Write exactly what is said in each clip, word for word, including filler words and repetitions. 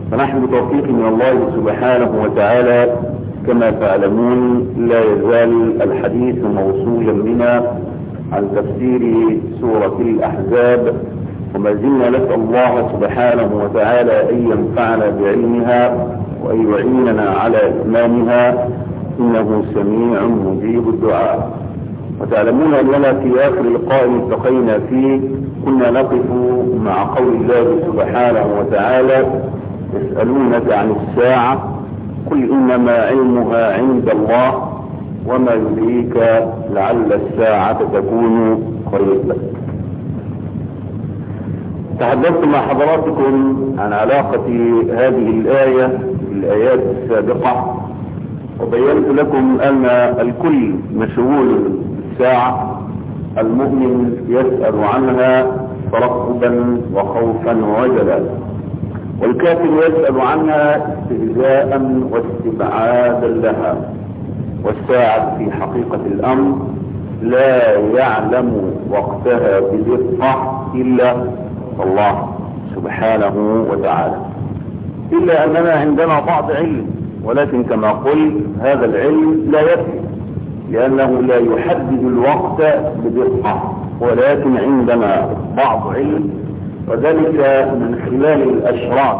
فنحن بتوفيق من الله سبحانه وتعالى كما تعلمون لا يزال الحديث موصولا بنا عن تفسير سورة الأحزاب، وما زلنا نسأل الله سبحانه وتعالى أن ينفعنا بعلمها وأن يعيننا على إتمامها، إنه سميع مجيب الدعاء. وتعلمون أننا في آخر لقاء التقينا فيه كنا نقف مع قول الله سبحانه وتعالى: يسألونك عن الساعة قل إنما علمها عند الله وما يدريك لعل الساعة تكون قريبا. تحدثت مع حضراتكم عن علاقة هذه الآية بالآيات السابقة، وبينت لكم أن الكل مشغول بالساعة، المؤمن يسأل عنها ترقبا وخوفا ووجلا، والكافر يسأل عنها استهزاء واستبعادا لها. والساعة في حقيقة الأمر لا يعلم وقتها بدقة إلا الله سبحانه وتعالى، إلا أننا عندنا بعض علم، ولكن كما قلت هذا العلم لا يكفي، لأنه لا يحدد الوقت بدقة، ولكن عندنا بعض علم، وذلك من خلال الأشراط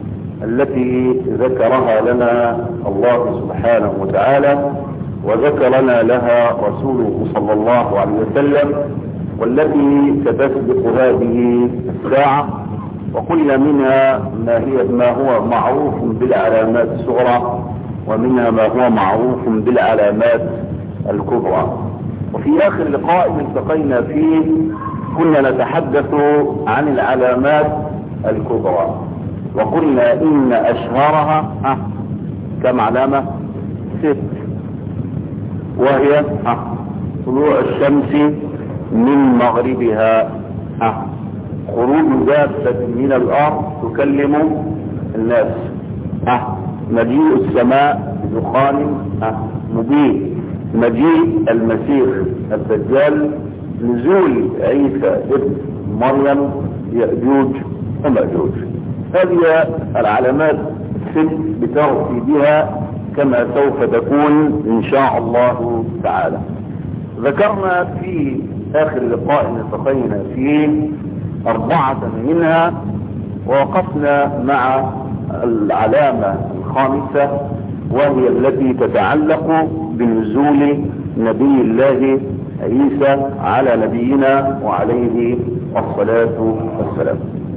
التي ذكرها لنا الله سبحانه وتعالى وذكرنا لها رسوله صلى الله عليه وسلم، والتي ستسبق هذه الساعة. وقلنا منها ما, هي ما هو معروف بالعلامات الصغرى، ومنها ما هو معروف بالعلامات الكبرى. وفي آخر لقاء التقينا فيه كنا نتحدث عن العلامات الكبرى، وقلنا إن أشهرها أه كم علامة؟ ست، وهي أه طلوع الشمس من مغربها، أه خروج دابة من الأرض تكلم الناس، أه مجيء السماء بدخان أه مبين، مجيء المسيح الدجال، نزول عيسى ابن مريم، يأجوج ومأجوج. هذه العلامات الست بترتيبها كما سوف تكون إن شاء الله تعالى. ذكرنا في آخر لقاء التقينا فيه أربعة منها، ووقفنا مع العلامة الخامسة، وهي التي تتعلق بنزول نبي الله عيسى على نبينا وعليه الصلاة والسلام.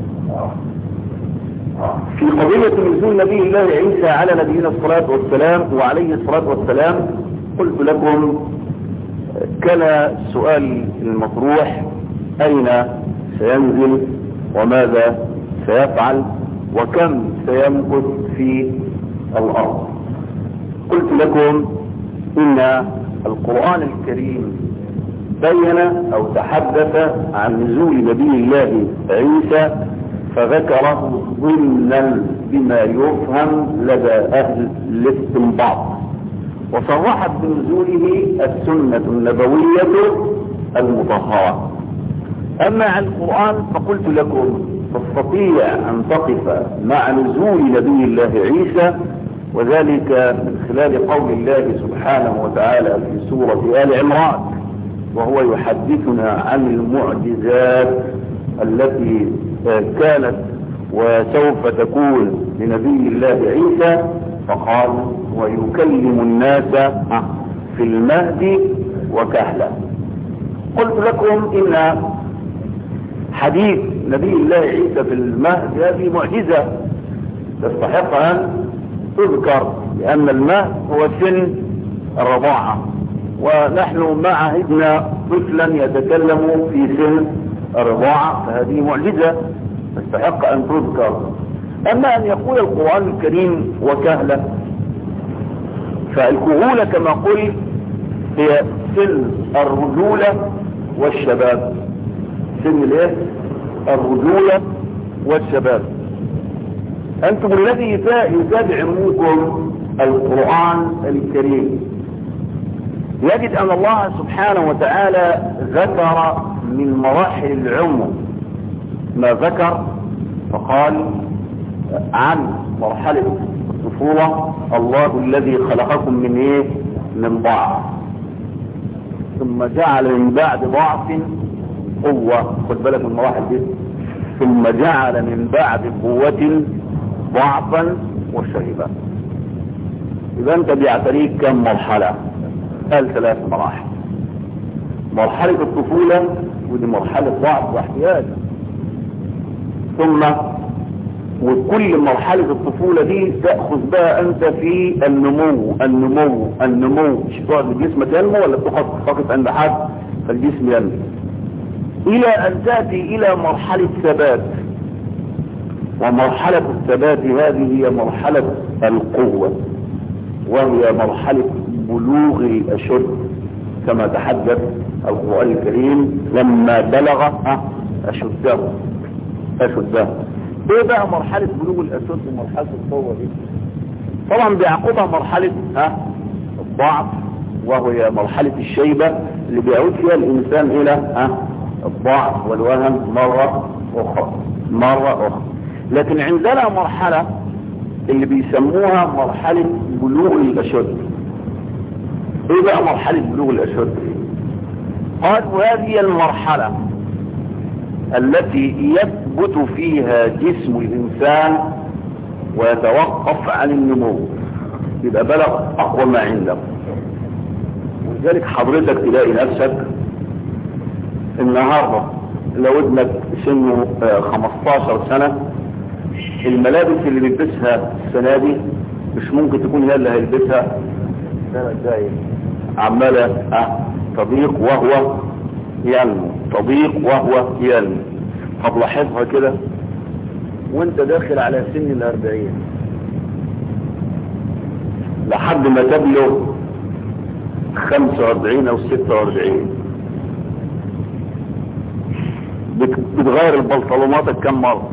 في قضية نزول نبي الله عيسى على نبينا الصلاة والسلام وعليه الصلاة والسلام قلت لكم كان السؤال المطروح: أين سينزل وماذا سيفعل وكم سيمكث في الأرض؟ قلت لكم إن القرآن الكريم بين أو تحدث عن نزول نبي الله عيسى فذكره ضمنا بما يفهم لدى أهل الاستنباط، وصرحت بنزوله السنة النبوية المطهرة. أما عن القرآن فقلت لكم تستطيع أن تقف مع نزول نبي الله عيسى، وذلك من خلال قول الله سبحانه وتعالى في سورة آل عمران وهو يحدثنا عن المعجزات التي كانت وسوف تكون لنبي الله عيسى، فقال: ويكلم الناس في المهد وكهلا. قلت لكم إن حديث نبي الله عيسى في المهد هذه معجزة تستحق أن تذكر، لأن المهد هو سن الرضاعة، ونحن ما عهدنا طفلا يتكلم في سن الرضاعة، فهذه معجزة تستحق أن تذكر. أما أن يقول القرآن الكريم وكهلا، فالكهولة كما قلت هي سن الرجولة والشباب، سن الايه؟ الرجولة والشباب. أنتم الذي يتابع منكم القرآن الكريم يجد أن الله سبحانه وتعالى ذكر من مراحل العمر ما ذكر، فقال: عن مرحلة الطفولة الله الذي خلقكم من ايه؟ من ضعف ثم جعل من بعد ضعف قوة. خد بالك من المراحل دي. ثم جعل من بعد قوة ضعفا وشيبا. إذا أنت بيعتريك كم مرحلة؟ قال ثلاث مراحل. مرحلة الطفولة ودي مرحلة ضعف واحتياج، ثم وكل مرحلة الطفولة دي تأخذ بقى أنت في النمو النمو النمو. مش تقعد الجسم ينمو ولا تقعد فقط عند حد فالجسم ينمو إلى أن تأتي إلى مرحلة ثبات. ومرحلة الثبات هذه هي مرحلة القوة، وهي مرحلة بلوغ الأشد كما تحدث القرآن الكريم لما بلغ أشده أشده. ايه بقى مرحلة بلوغ الأشد ومرحلة القوة دي؟ طبعا بيعقبها مرحلة ها الضعف، وهي مرحلة الشيبة اللي بيعود فيها الإنسان إلى ها الضعف والوهن مرة أخرى مرة أخرى. لكن عندنا مرحلة اللي بيسموها مرحلة بلوغ الأشد. ايه بقى مرحلة بلوغ الأشد؟ قال وهذه المرحلة التي يثبت فيها جسم الإنسان ويتوقف عن النمو، يبقى بلغ أقوى ما عنده. ولذلك حضرتك تلاقي نفسك النهاردة لو ابنك سنه خمستاشر سنة الملابس اللي بيلبسها السنة دي مش ممكن تكون هي اللي هيلبسها السنة الجاية. عمالة اه تضيق وهو ينمو تضيق وهو ينمو. طب لاحظها كده وانت داخل على سن الاربعين لحد ما تبلغ خمسة واربعين او ستة واربعين بتغير البنطلوناتك كم مرة؟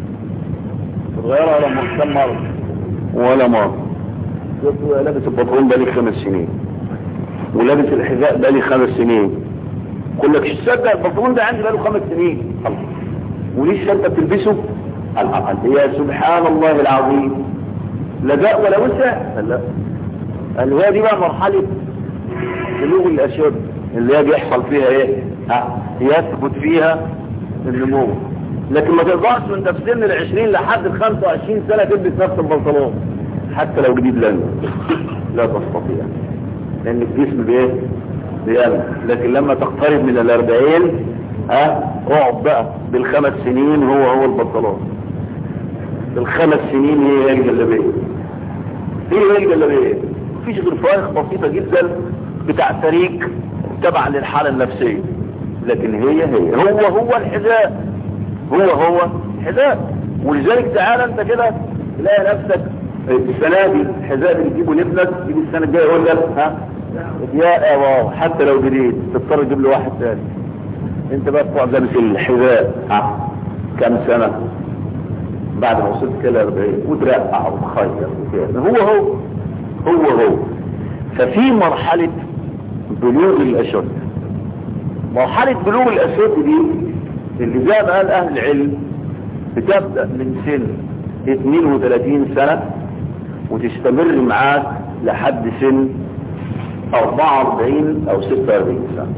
بتغيرها ولا كم مرة؟ ولا مرة. لابس البنطلون بقالي خمس سنين ولابس الحذاء بقالي خمس سنين. كل لك الشدة البنطلون ده عندي بقاله خمس سنين وليه الشدة بتلبسه؟ الأقل. يا سبحان الله العظيم لا داء ولا وسع. لا قال هي دي بقى مرحلة بلوغ الأشد اللي هي بيحصل فيها ايه؟ ها يثبت فيها النمو. لكن ما تقدرش وانت في سن العشرين لحد الخمسة وعشرين سنة تلبس نفس البنطلون حتى لو جديد لنا لا تستطيع لان الجسم بايه؟ بيعمل. لكن لما تقترب من الاربعين ها اقعد بقى بالخمس سنين هو هو البنطلون. بالخمس سنين هي هي الجلابيه. هي هي الجلابيه. مفيش غير فارق بسيطه جدا بتاع تريك تبع للحاله النفسيه. لكن هي هي هو هو الحذاء هو هو الحذاء. ولذلك تعالى انت كده تلاقي نفسك السنه دي الحذاء اللي تجيبه لابنك يجي السنه الجايه يقول لك ها يا واو حتى لو جديد تضطر تجيب له واحد ثاني. انت بقى تقعد لابس الحذاء ها كم سنه بعد ما وصلت كده أربعين وترقع وتخير وكده. هو هو هو هو. ففي مرحله بلوغ الاشد. مرحله بلوغ الاشد دي اللي زي ما قال اهل العلم بتبدا من سن اثنين وثلاثين سنه وتستمر معاك لحد سن اربعة واربعين او ستة واربعين سنه.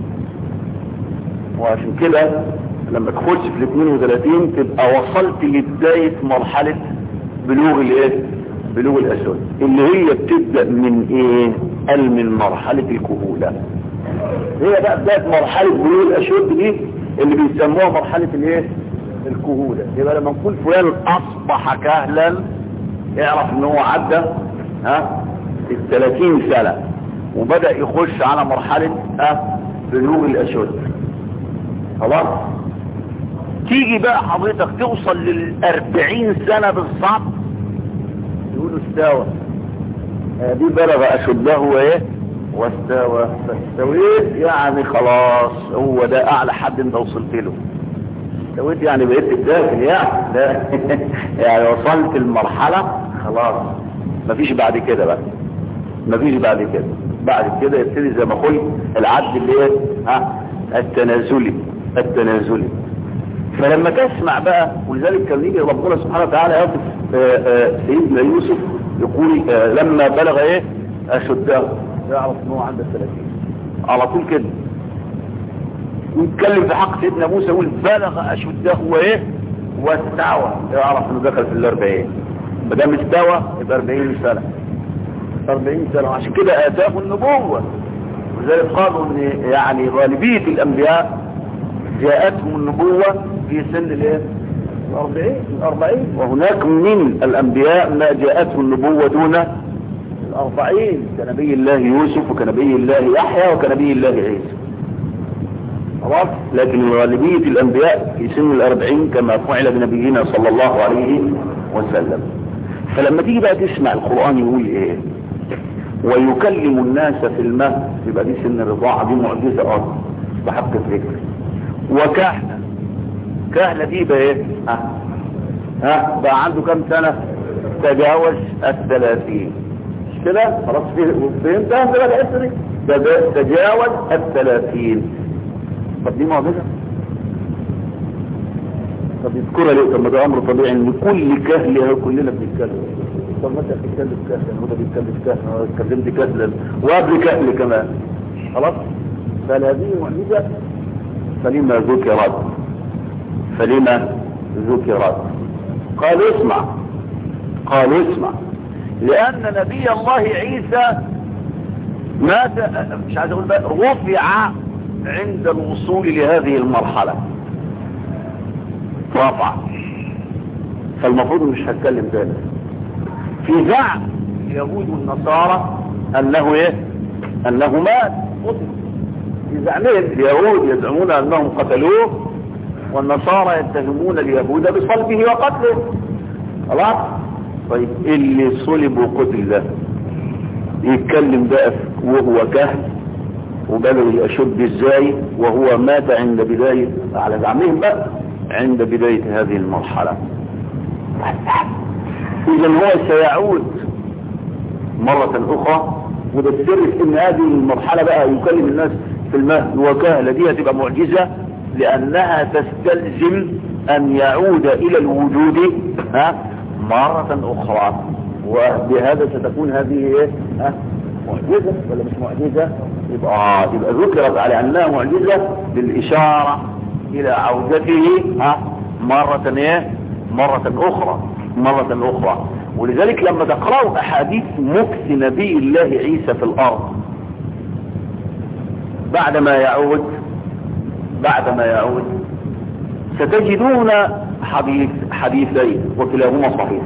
وعشان كده لما تخش في الاثنين وثلاثين تبقى وصلت لبدايه مرحله بلوغ الايه؟ بلوغ الاشد اللي هي بتبدا من ايه؟ قال من مرحله الكهوله. هي بقى بدايه مرحله بلوغ الاشد دي اللي بيسموها مرحله الايه؟ الكهوله. يبقى لما نقول فلان اصبح كهلا يعرف ان هو عدى ها الثلاثين سنه وبدأ يخش على مرحلة ها بلوغ الاشد. خلاص تيجي بقى حضرتك توصل للاربعين سنة بالظبط يقولوا استوى. دي بلغ اشده وايه واستوى. فاستويت يعني خلاص هو ده اعلى حد انت وصلت له. استويت يعني بقيت الداخل يعني لا يعني وصلت المرحلة خلاص مفيش بعد كده بقى. مفيش بعد كده. بعد كده يبتدي زي ما قلت العد اللي ايه ها التنازلي التنازلي. فلما تسمع بقى ولذلك كان يجي ربنا سبحانه وتعالى يصف سيدنا يوسف يقول آه لما بلغ ايه اشده، يعرف ان هو عنده ثلاثين على طول كده. ويتكلم في حق سيدنا موسى يقول بلغ اشده وايه واستوى، يعرف انه دخل في الاربعين. ما دام استوى يبقى أربعين سنه أربعين سنه، عشان كده اتاه النبوه. ولذلك قالوا ان يعني غالبيه الانبياء جاءتهم النبوه في سن الايه الأربعين الأربعين، وهناك من الأنبياء ما جاءته النبوة دون الأربعين، كنبي الله يوسف وكنبي الله يحيى وكنبي الله عيسى. خلاص، لكن غالبية الأنبياء في سن الأربعين كما فعل بنبينا صلى الله عليه وسلم. فلما تيجي بقى تسمع القرآن يقول إيه ويكلم الناس في المهد، يبقى دي سن الرضاعة، دي معجزة أرض بحق الذكر. وكهنة، كهنة دي بقى ايه ها ها بقى عنده كم سنة؟ تجاوز الثلاثين. مش كده؟ خلاص فهمت انت بقى الحته دي؟ تجاوز الثلاثين. طب دي معجزة؟ طب يذكرها ليه؟ طب ما ده امر طبيعي ان كل كهل اهو كلنا بنتكلم. طب ما انت بتتكلم كهلا وده بيتكلم كهلا وانا اتكلمت كهلا وقبل كهل كمان. خلاص؟ فهذه معجزة. فلما ذكرت فلما ذكرت قالوا اسمع قالوا اسمع لأن نبي الله عيسى مات، مش عايز اقول بقى، رفع عند الوصول لهذه المرحلة، رفع. فالمفروض مش هتكلم تاني في زعم اليهود والنصارى انه ايه انه مات. في زعمهم اليهود يزعمون انهم قتلوه، والنصارى يتهمون اليهود بصلبه وقتله. خلاص. طيب اللي صلب وقتل ده يتكلم بقى وهو كهل وبلغ يشد ازاي وهو مات عند بداية، على زعمهم بقى، عند بداية هذه المرحلة. اذا هو سيعود مرة اخرى. وده السر في ان هذه المرحلة بقى يكلم الناس في المهد وكهل، دي هتبقى معجزة لانها تستلزم ان يعود الى الوجود ها مرة اخرى. وبهذا ستكون هذه ايه ها معجزة ولا مش معجزة؟ يبقى يبقى ذكرت على انها معجزة بالاشارة الى عودته ها مرة ايه مرة اخرى مرة اخرى. ولذلك لما تقرأوا احاديث مكث نبي الله عيسى في الارض بعدما يعود بعدما يعود ستجدون حديث حديثين وكلاهما صحيح.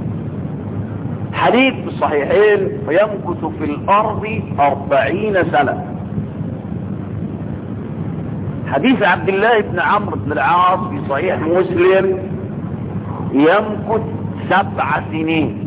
حديث الصحيحين يمكث في الارض أربعين سنة. حديث عبد الله بن عمرو بن العاص في صحيح مسلم يمكث سبع سنين.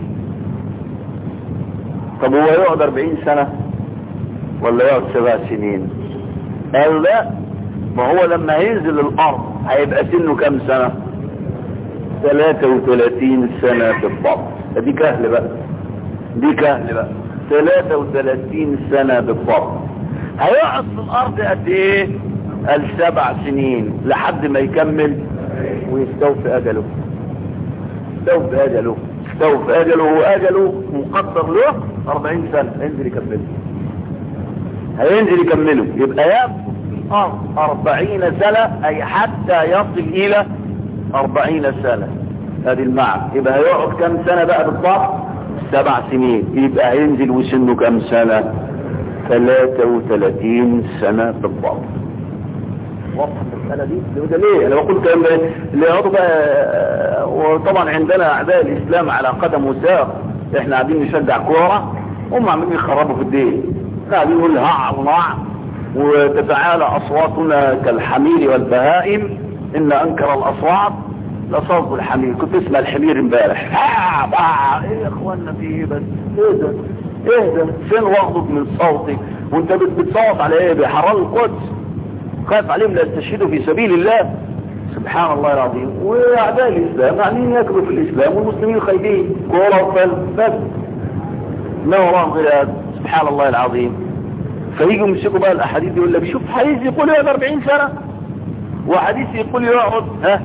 طب هو يقعد أربعين سنة ولا يقعد سبع سنين؟ قال لا، ما هو لما ينزل الارض هيبقى سنه كم سنة؟ ثلاثة وثلاثين سنة بالضبط. دي كهل بقى دي كهل بقى ثلاثة وثلاثين سنة بالضبط. هيقعد في الارض قد ايه؟ السبع سنين لحد ما يكمل ويستوفي اجله. استوفي اجله استوفي اجله واجله مقدر له أربعين سنة. هينزل يكمله هينزل يكمله يبقى يبقى الارض أربعين سنة، اي حتى يصل الى أربعين سنة. هذه المعنى. يبقى هيقعد كم سنة بقى بالضبط؟ سبع سنين. يبقى هينزل وسنه كم سنة؟ ثلاثة وثلاثين سنة بالضبط. واضح المسألة دي؟ ده ليه؟ انا بقول كلام ده اللي يقعدوا بقى. وطبعا عندنا اعداء الاسلام على قدم وساق. احنا قاعدين نشجع كورة، هم عاملين يخربوا في الدين. قاعدين يقول هع ونع وتتعالى اصواتنا كالحمير والبهائم، ان انكر الاصوات لصوت الحمير. كنت اسمع الحمير امبارح. ايه يا اخوانا في ايه بس؟ ايه ده ايه ده فين واخدك من صوتي؟ وانت بتصوت على ايه؟ بحرام القدس. خاف عليهم لا يستشهدوا في سبيل الله. سبحان الله العظيم. واعداء الاسلام قاعدين ياكلوا في الاسلام والمسلمين خايفين كوره وفل بس ما وراهم غير هذا. سبحان الله العظيم. فييجوا يمسكوا بقى الاحاديث يقول لك شوف حديث يقول يقعد أربعين سنة وحديث يقول يقعد ها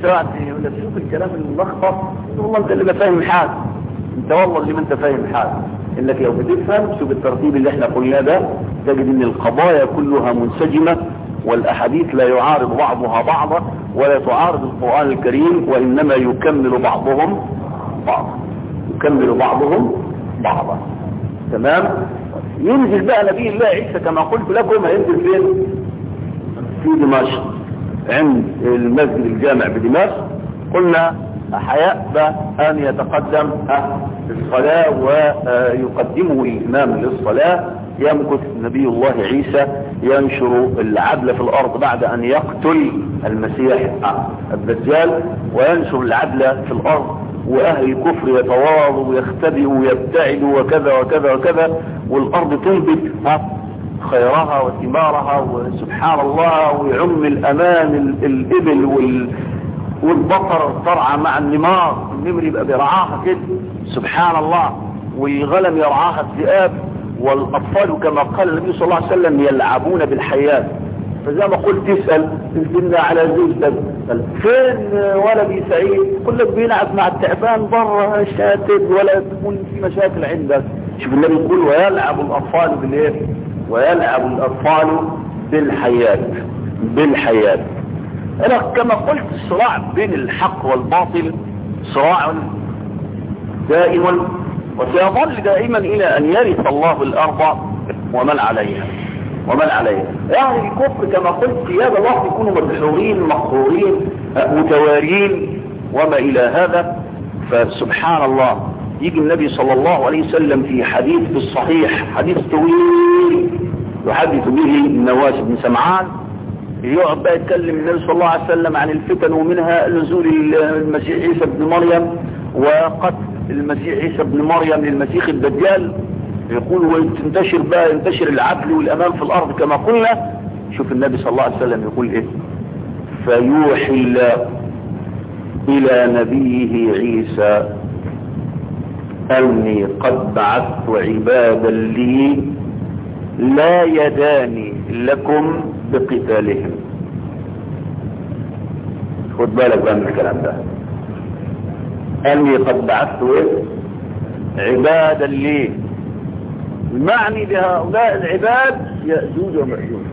سمعت يقول لك شوف الكلام الملخبط، والله انت اللي ما فاهم حاجه، انت والله اللي ما انت فاهم حاجه. انك لو بتفهم شوف الترتيب اللي احنا قلناه ده تجد ان القضايا كلها منسجمه، والاحاديث لا يعارض بعضها بعضا ولا تعارض القرآن الكريم، وانما يكمل بعضهم بعضا يكمل بعضهم بعضا. تمام. ينزل بقى نبي الله عيسى كما قلت لكم، هينزل فين؟ في دمشق عند المسجد الجامع بدمشق. قلنا حياء أن يتقدم الصلاة ويقدمه الإمام للصلاة. يمكث نبي الله عيسى ينشر العدل في الأرض بعد أن يقتل المسيح الدجال، وينشر العدل في الأرض، وأهل الكفر يتواضوا ويختبئوا ويبتعدوا وكذا وكذا وكذا، والأرض تنبت خيرها وثمارها وسبحان الله، ويعم الأمان الإبل وال والبقر ترعى مع النمار، النمر يبقى بيرعاها كده سبحان الله، والغنم يرعاها الذئاب، والأطفال كما قال النبي صلى الله عليه وسلم يلعبون بالحيات. فزي ما قلت تسأل تسألنا على زوجتك فين ولدي سعيد، يقول لك بيلعب مع التعبان بره شاتت ولا تكون في مشاكل عندك. شوف النبي يقول ويلعب الأطفال بالايه؟ ويلعب الأطفال بالحيات بالحيات. أنا كما قلت الصراع بين الحق والباطل صراع دائم، وسيظل دائما إلى أن يرث الله الأرض ومن عليها ومن عليها. يعني الكفر كما قلت في هذا الوقت يكونوا مدحورين مقهورين متوارين وما إلى هذا. فسبحان الله يجي النبي صلى الله عليه وسلم في حديث في الصحيح، حديث طويل يحدث به النواس بن سمعان، يقعد بقى يتكلم النبي صلى الله عليه وسلم عن الفتن، ومنها نزول المسيح عيسى بن مريم وقتل المسيح عيسى بن مريم للمسيح الدجال. يقول وينتشر بقى ينتشر العدل والأمان في الأرض كما قلنا. شوف النبي صلى الله عليه وسلم يقول إيه؟ فيوحي الله إلى نبيه عيسى أني قد بعثت عبادا لي لا يداني لكم بقتالهم. خد بالك بقى من الكلام ده. أني قد بعثت عبادا لي، المعني بهؤلاء العباد يأجوج ومأجوج.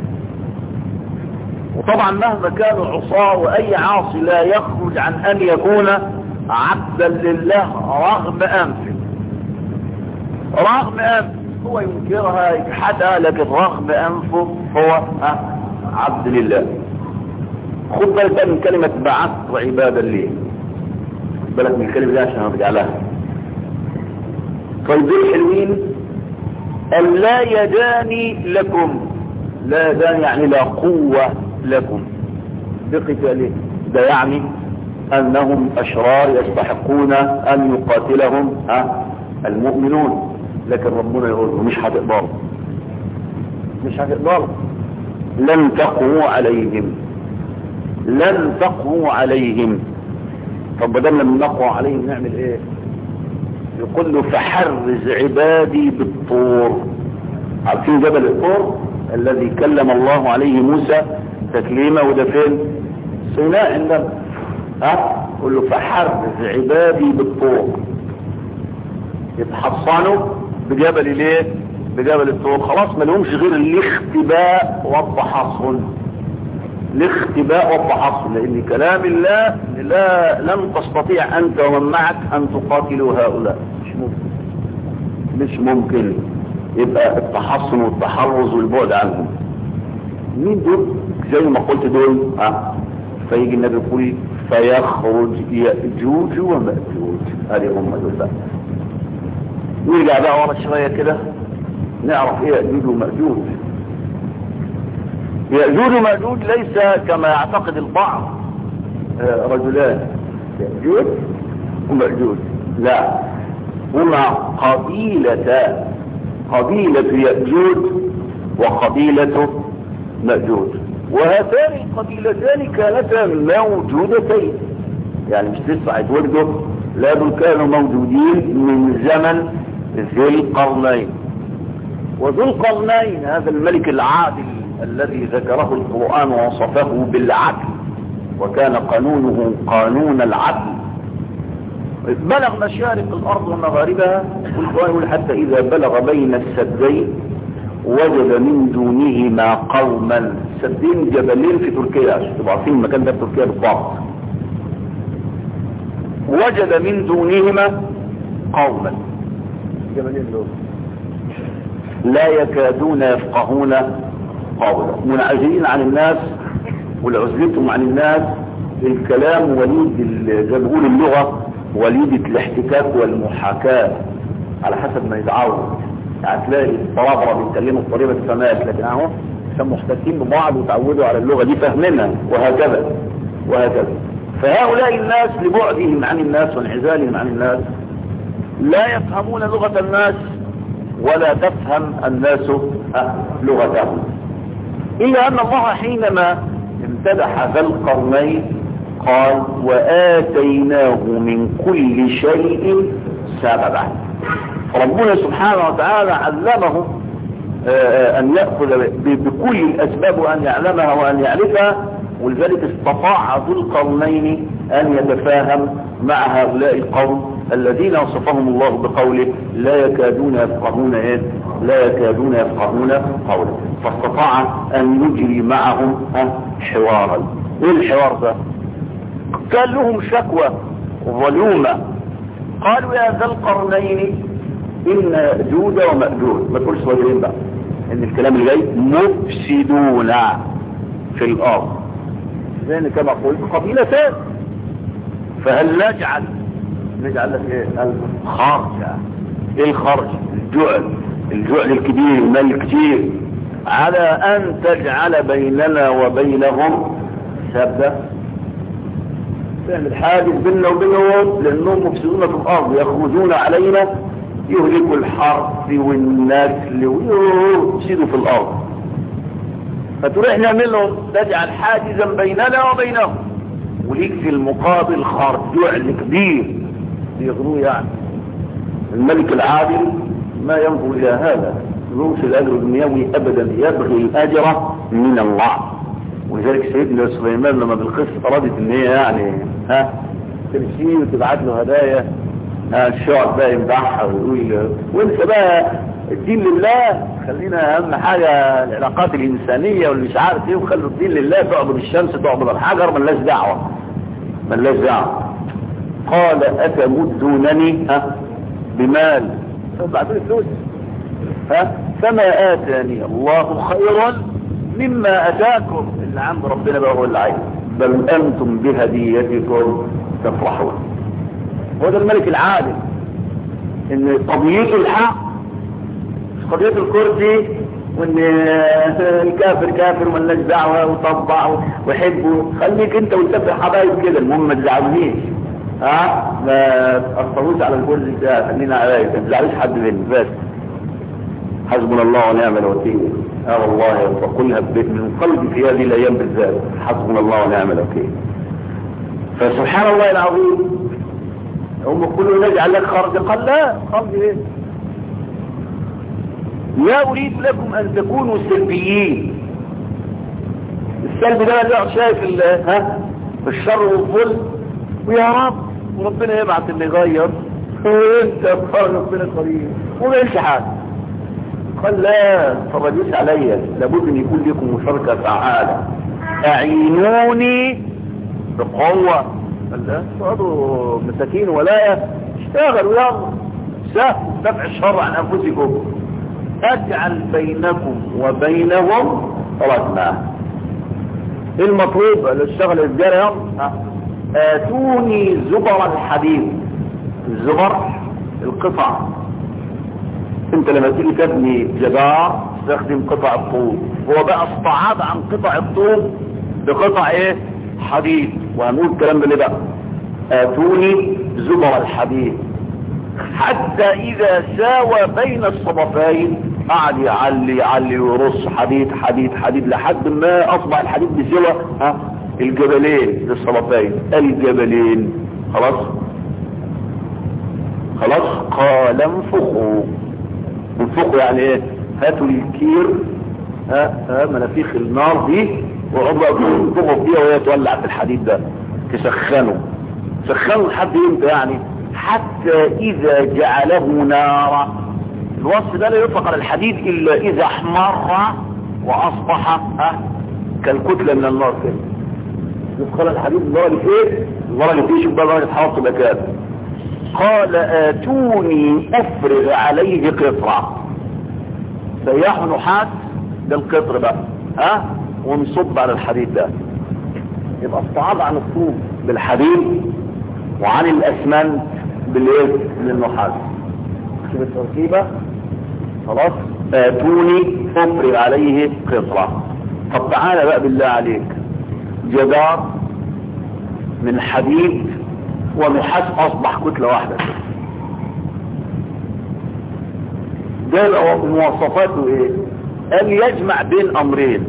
وطبعا مهما كانوا عصاه، وأي عاصي لا يخرج عن أن يكون عبدا لله رغم أنفه رغم أنفه هو ينكرها يجحدها، لكن رغم أنفه هو عبد لله. خد بالك من كلمة بعثت عبادا لي، خد بالك من الكلمة دي عشان هرجع لها. طيب الحلوين أن لا يداني لكم، لا يداني يعني لا قوة لكم بقتالهم، ده يعني أنهم أشرار يستحقون أن يقاتلهم المؤمنون، لكن ربنا يقول مش هتقدروا مش هتقدروا لن تقووا عليهم لن تقووا عليهم. طب بدل لما نقوى عليهم نعمل ايه؟ يقول له فحرز عبادي بالطور. عارفين جبل الطور الذي كلم الله عليه موسى تكليمه، وده فين؟ سيناء عندنا. ها يقول له فحرز عبادي بالطور، يتحصنوا بجبل ليه؟ بجبل الطور. خلاص ما لهمش غير الاختباء والتحصن، الاختباء والتحصن، لان كلام الله لا لن تستطيع انت ومن معك ان تقاتلوا هؤلاء، مش ممكن مش ممكن. يبقى التحصن والتحرز والبعد عنهم. مين دول؟ زي ما قلت دول ها. فيجي النبي يقول فيخرج يأجوج ومأجوج، هذه هم دول بقى. نرجع بقى ورا شويه كده نعرف ايه يأجوج ومأجوج. يأجوج ومأجوج ليس كما يعتقد البعض رجلان يأجوج ومأجوج، لا، هما قبيلتان، قبيلة يأجوج وقبيلة مأجوج، وهاتان القبيلتان كانتا موجودتين، يعني مش لسه هيتولدوا، لا دول كانوا موجودين من زمن ذي القرنين. وذو القرنين هذا الملك العادل الذي ذكره القرآن ووصفه بالعدل وكان قانونه قانون العدل. بلغ مشارق الارض ومغاربها، والقرآن حتى اذا بلغ بين السدين وجد من دونهما قوما. سدين جبلين في تركيا، عشان تبقوا عارفين المكان ده في تركيا بالضبط. وجد من دونهما قوما، جبلين دول لا يكادون يفقهون قولا، منعزلين عن الناس، والعزلتهم عن الناس الكلام وليد زي ما بيقول اللغه وليده الاحتكاك والمحاكاه على حسب ما يتعود. يعني تلاقي الطلبه بيتكلموا بطريقه السماك، لكن اهو كانوا محتكين ببعض وتعودوا على اللغه دي فاهمينها، وهكذا وهكذا. فهؤلاء الناس لبعدهم عن الناس وانعزالهم عن الناس لا يفهمون لغه الناس ولا تفهم الناس لغتهم. إلا أن الله حينما امتدح ذا القرنين قال وآتيناه من كل شيء سببا. ربنا سبحانه وتعالى علمه أن يأخذ بكل الأسباب وأن يعلمها وأن يعرفها، ولذلك استطاع ذو القرنين أن يتفاهم مع هؤلاء القوم الذين وصفهم الله بقوله لا يكادون يفقهون ايه لا يكادون يفقهون قولا، فاستطاع ان يجري معهم حوارا. ايه الحوار ده؟ كان لهم شكوى ظلومة، قالوا يا ذا القرنين ان جود ومأجود، ما تقولش صغيرين بقى ان الكلام اللي جاي مفسدون في الارض، زي كما قلت قبيلتان، فهل نجعل نجعل لك ايه الخرج؟ ايه الخرج؟ الجعل، الجعل الكبير، المال الكتير، على ان تجعل بيننا وبينهم سدا، تعمل حاجز بيننا وبينهم لانهم مفسدون في الارض، يخرجون علينا يهلكوا الحرث والنسل ويفسدوا في الارض، فتروح نعمل لهم تجعل حاجزا بيننا وبينهم، وليك في المقابل خرج جعل كبير يغنوه. يعني الملك العادل ما ينظر الى هذا، يروش الاجر الدنيوي ابدا، يبغي الاجر من الله. ولذلك سيدنا سليمان لما بالقصه ارادت ان هي يعني ها تمشي وتبعت له هدايا، ها الشعب بقى يمدحها ويقول وانسى بقى الدين لله، خلينا اهم حاجه العلاقات الانسانيه واللي مش عارف ايه، وخلوا الدين لله، تعبد الشمس تعبد الحجر، ملناش دعوه ملناش دعوه. قال أتمدونني ها بمال، بعتوا لي فلوس، ها فما آتاني الله خيرا مما أتاكم، اللي عند ربنا بقى هو اللي عايز، بل أنتم بهديتكم تفرحون. هو ده الملك العادل، إن قضيته الحق مش قضية الكرسي، وإن الكافر كافر ومالناش دعوة وطبع وحبه، خليك أنت والكافر حبايب كده، المهم ما تزعلنيش، ها ما تأثروش على الكرسي ده، خلينا عليك ما تزعلوش حد مني بس. حسبنا الله ونعم الوكيل. اه والله وقلها من قلبي في هذه الايام بالذات، حسبنا الله ونعم الوكيل. فسبحان الله العظيم، هم كلوا نجعل لك خرج، قال لا، خرج ايه؟ لا اريد لكم ان تكونوا سلبيين. السلب ده اللي يقعد شايف ها الشر والظلم، ويا رب وربنا يبعث اللي يغير، وانت قال ربنا قريب وما يلش حاجه. قال لا ترجوش عليا، لابد ان يكون لكم مشاركه فعاله، اعينوني بقوه. قال لا تقعدوا مساكين ولا اشتغلوا، يلا سهل دفع الشر عن انفسكم، اجعل بينكم وبينهم رحمه. المطلوب للشغل الرجاله يلا آتوني زبر الحديد. الزبر القطع، انت لما تيجي تبني جدار تستخدم قطع الطوب، هو بقى استعاض عن قطع الطوب بقطع ايه حديد. وهنقول الكلام ده ليه بقى؟ آتوني زبر الحديد، حتى اذا ساوى بين الصدفين قعد يعلي يعلي ويرص حديد حديد حديد لحد ما اصبح الحديد بسوى ها الجبلين للصلفين، الجبلين خلاص خلاص. قال انفخوا. انفخوا يعني ايه؟ هاتوا الكير، ها ها منافيخ النار دي وعضو تضغط فيها وهي تولع في الحديد ده، تسخنه سخنه لحد امتى يعني؟ حتى اذا جعله نارا. الوصف ده لا يطلق على الحديد الا اذا احمر واصبح ها كالكتلة من النار كده. يدخل الحديد الدرجة ايه؟ الدرجة فيه شوف بقى درجة حرارة تبقى كام. قال اتوني افرغ عليه قطرة. سياح نحاس ده القطر بقى ها ونصب على الحديد ده. يبقى استعاض عن الطوب بالحديد وعن الاسمنت بالايه؟ بالنحاس. شوف التركيبة خلاص. اتوني افرغ عليه قطرة. طب تعالى بقى بالله عليك، جدار من حديد ونحاس اصبح كتلة واحدة، ده بقى مواصفاته ايه؟ قال يجمع بين امرين.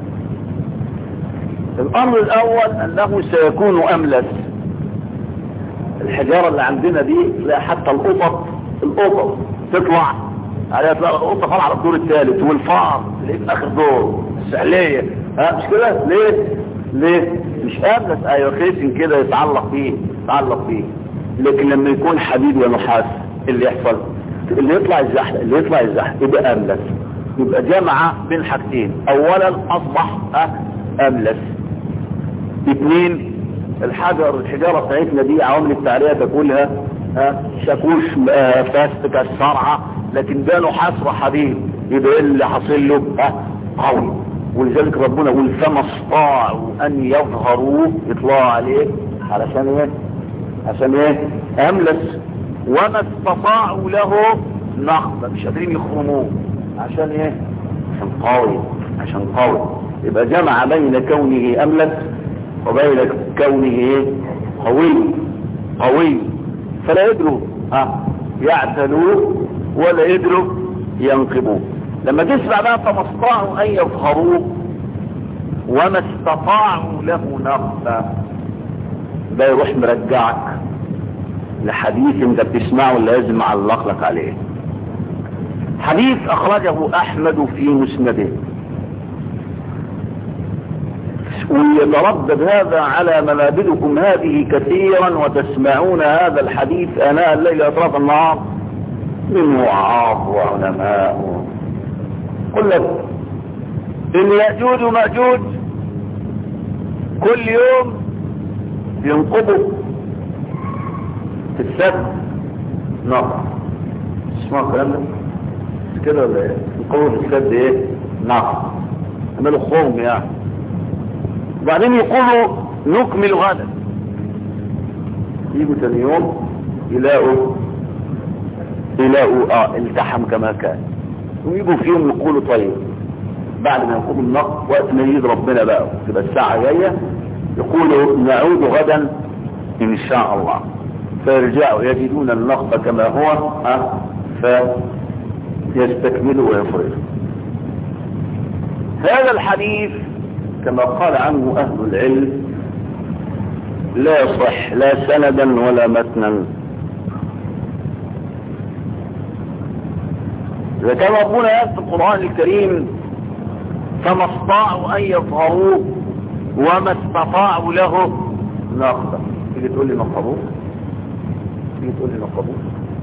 الامر الاول انه سيكون املس. الحجارة اللي عندنا دي لا حتى القطط القطط تطلع عليها، تلاقي القطة طالعة على الدور الثالث، والفار اللي في اخر دور السحلية ها مش كده؟ ليه؟ ليه؟ مش املس، ايوه خيسن كده يتعلق فيه يتعلق فيه. لكن لما يكون حديد ونحاس اللي يحصل اللي يطلع الزحل اللي يطلع الزحل يبقى املس. يبقى جمع بين حاجتين، اولا اصبح املس، اثنين الحجر الحجارة بتاعتنا دي عوامل التعرية تاكلها ها شاكوش فاست كالصرعة، لكن ده نحاس وحديد يبقى اللي حاصل له ها قوي. ولذلك ربنا يقول فما استطاعوا ان يظهروه يطلعوا عليه علشان ايه؟ عشان ايه؟ املس. وما استطاعوا له نقبة، مش قادرين يخرموه عشان ايه؟ عشان قوي عشان قوي. يبقى جمع بين كونه املس وبين كونه ايه؟ قوي قوي. فلا يدروا ها يعتلوه ولا يدروا ينقبوه. لما تسمع بقى فما استطاعوا ان يظهروه وما استطاعوا له نقبة، ده يروح مرجعك لحديث انت بتسمعه اللي لازم اعلق لك عليه. حديث اخرجه احمد في مسنده، ويتردد هذا على منابركم هذه كثيرا وتسمعون هذا الحديث اناء الليل اطراف النهار من وعاظ وعلماء. قل لك ان يأجوج ومأجوج كل يوم ينقضوا في السد نقع. اسمعوا الكلام ده مش كده ولا ايه؟ ينقضوا في السد ايه؟ نقع، عملوا خوم يعني. وبعدين يقولوا نكمل غدا، يجوا ثاني يوم يلاقوا يلاقوا اه التحم كما كان، ويجوا في يوم يقولوا طيب بعد ما يقوموا النقض وقت ما يجي ربنا بقى تبقى الساعة جاية يقولوا نعود غدا ان شاء الله، فيرجعوا يجدون النقض كما هو اه فيستكملوا ويفرجوا. هذا الحديث كما قال عنه اهل العلم لا يصح لا سندا ولا متنا. إذا كان ربنا يقول في القرآن الكريم فما استطاعوا أن يظهروه وما استطاعوا له نقبة، تيجي تقول لي نقبوه؟ تيجي تقول لي نقبوه؟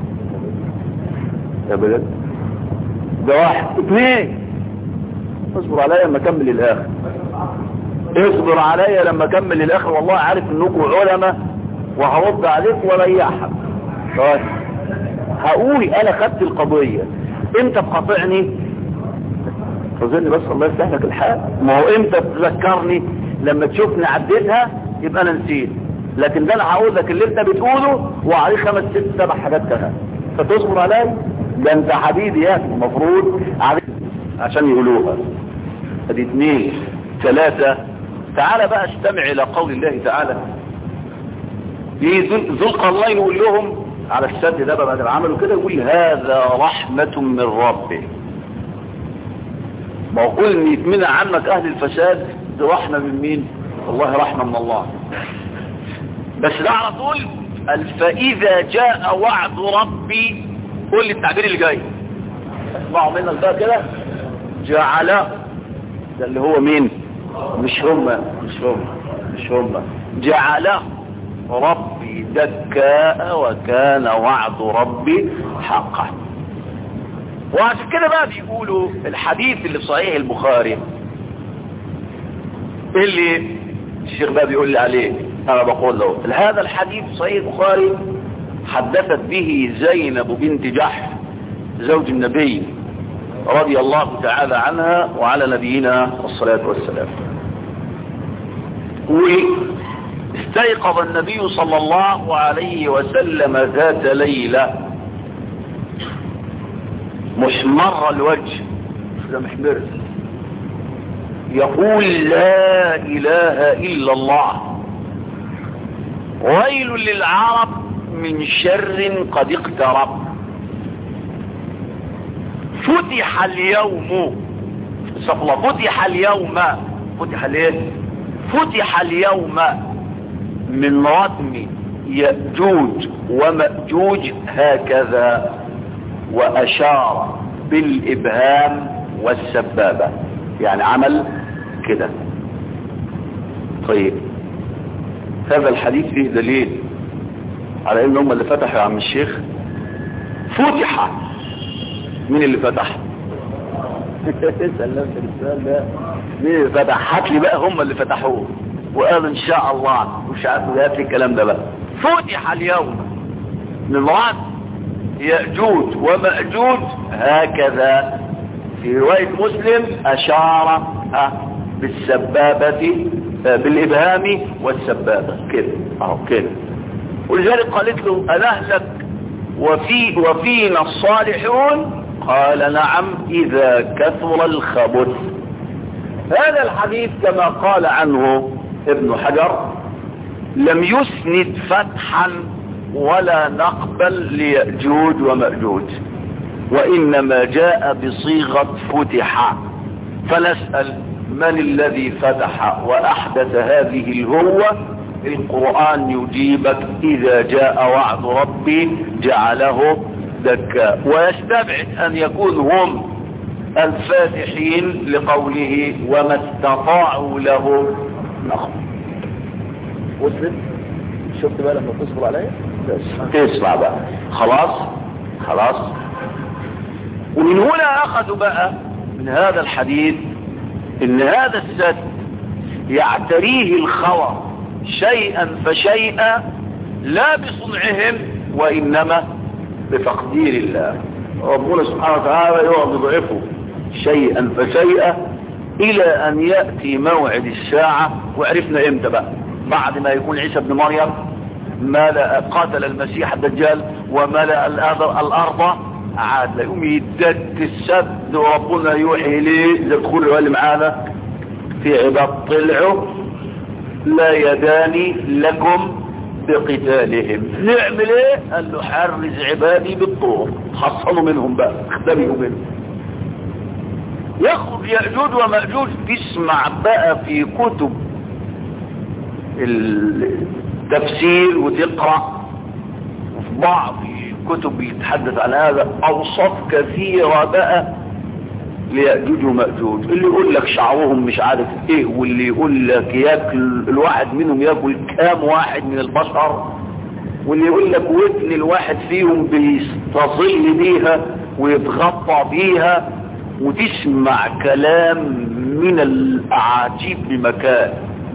يا بلد ده واحد اثنين. اصبر عليا لما اكمل الاخر، اصبر عليا لما اكمل الاخر، والله عارف انكم علماء وهرد عليك وريحك. طيب هقول انا خدت القضية، انت بقاطعني تظن بس الله يفتح لك الحال. ما هو امتى تذكرني؟ لما تشوفني عديتها يبقى انا نسيت، لكن ده انا هقول لك اللي انت بتقوله وعليه خمس ست سبع حاجات كمان، فتصبر علي. ده انت حبيبي يعني المفروض عشان يقولوها. ادي اثنين ثلاثة. تعالى بقى استمع الى قول الله تعالى. ذو القرنين يقول لهم على السد ده بعد ما عملوا كده، يقول هذا رحمة من ربه. ما هو كل ان يتمنع عنك اهل الفساد دي رحمة من مين؟ والله رحمة من الله. بس ده على طول قال فاذا جاء وعد ربي، قول لي التعبير اللي جاي اسمعوا منك بقى كده، جعل ده اللي هو مين؟ مش هم مش هم مش هم جعله ربي دكاء وكان وعد ربي حقا. وعشان كده بقى بيقولوا الحديث اللي في صحيح البخاري اللي الشيخ بقى بيقول لي عليه، انا بقول له هذا الحديث في صحيح البخاري حدثت به زينب بنت جحش زوج النبي رضي الله تعالى عنها وعلى نبينا الصلاة والسلام. واستيقظ النبي صلى الله عليه وسلم ذات ليلة محمر الوجه محمر يقول لا إله إلا الله ويل للعرب من شر قد اقترب. فتح اليوم صفلا فتح اليوم فتح ليه فتح اليوم من ردم يأجوج ومأجوج هكذا، وأشار بالإبهام والسبابة، يعني عمل كده. طيب هذا الحديث فيه دليل على ان هم اللي فتحوا يا عم الشيخ. فتح مين اللي فتح؟ سلمت السؤال ده مين اللي فتح؟ هات لي بقى هم اللي فتحوه وقال ان شاء الله مش عارف هات لي الكلام ده بقى. فتح اليوم من رد يأجوج ومأجوج هكذا. في رواية مسلم أشار بالسبابة بالإبهام والسبابة كده اهو كده. ولذلك قالت له أنهلك وفي وفينا الصالحون؟ قال نعم إذا كثر الخبث. هذا الحديث كما قال عنه ابن حجر لم يسند فتحا ولا نقبل ليأجوج ومأجوج، وإنما جاء بصيغة فتح. فنسأل من الذي فتح وأحدث هذه الهوة؟ القرآن يجيبك إذا جاء وعد ربي جعله دكا، ويستبعد أن يكون هم الفاتحين لقوله وما استطاعوا له نقم. وصلت؟ شفت بقى لما تصبر عليا؟ تسمع بقى خلاص خلاص. ومن هنا أخذوا بقى من هذا الحديث إن هذا السد يعتريه الخوى شيئا فشيئا لا بصنعهم وإنما بتقدير الله. ربنا سبحانه وتعالى يقعد يضعفه شيئا فشيئا إلى أن يأتي موعد الساعة. وعرفنا إمتى بقى؟ بعد ما يكون عيسى ابن مريم ملأ قاتل المسيح الدجال وملأ الأرض عاد يقوم يدك السد وربنا يوحي ليه يدخلوا اللي معانا في عباد طلعوا لا يداني لكم بقتالهم. نعمل ايه؟ قال له حرز عبادي بالطور، حصلوا منهم بقى اختبئوا منهم. يخرج يأجوج ومأجوج. تسمع بقى في كتب التفسير وتقرأ وفي بعض كتب يتحدث عن هذا اوصاف كثيرة بقى ليأجوج ومأجوج. اللي يقول لك شعرهم مش عارف ايه، واللي يقول لك ياكل الواحد منهم ياكل كام واحد من البشر، واللي يقول لك ودن الواحد فيهم بيستظل بيها ويتغطى بيها. وتسمع كلام من الاعاجيب بمكان،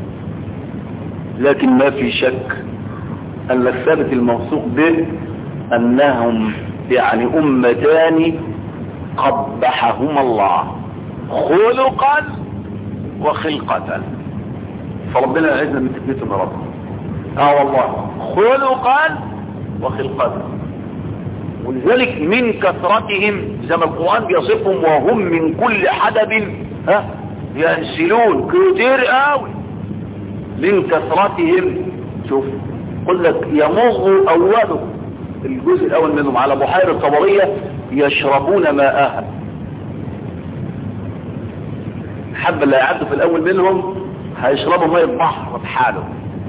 لكن ما في شك ان الثابت الموثوق به انهم يعني امتان قبحهما الله خلقا وخلقة. فربنا يعزنا من تثبيتهم يا رب. اه والله خلقا وخلقة. ولذلك من كثرتهم زي ما القرآن بيصفهم وهم من كل حدب ها ينسلون كتير قوي. من كثرتهم شوف قل لك يمر أوله الجزء الأول منهم على بحيرة طبرية يشربون ماءها. حب اللي يعدوا في الأول منهم هيشربوا ماء البحر بحاله،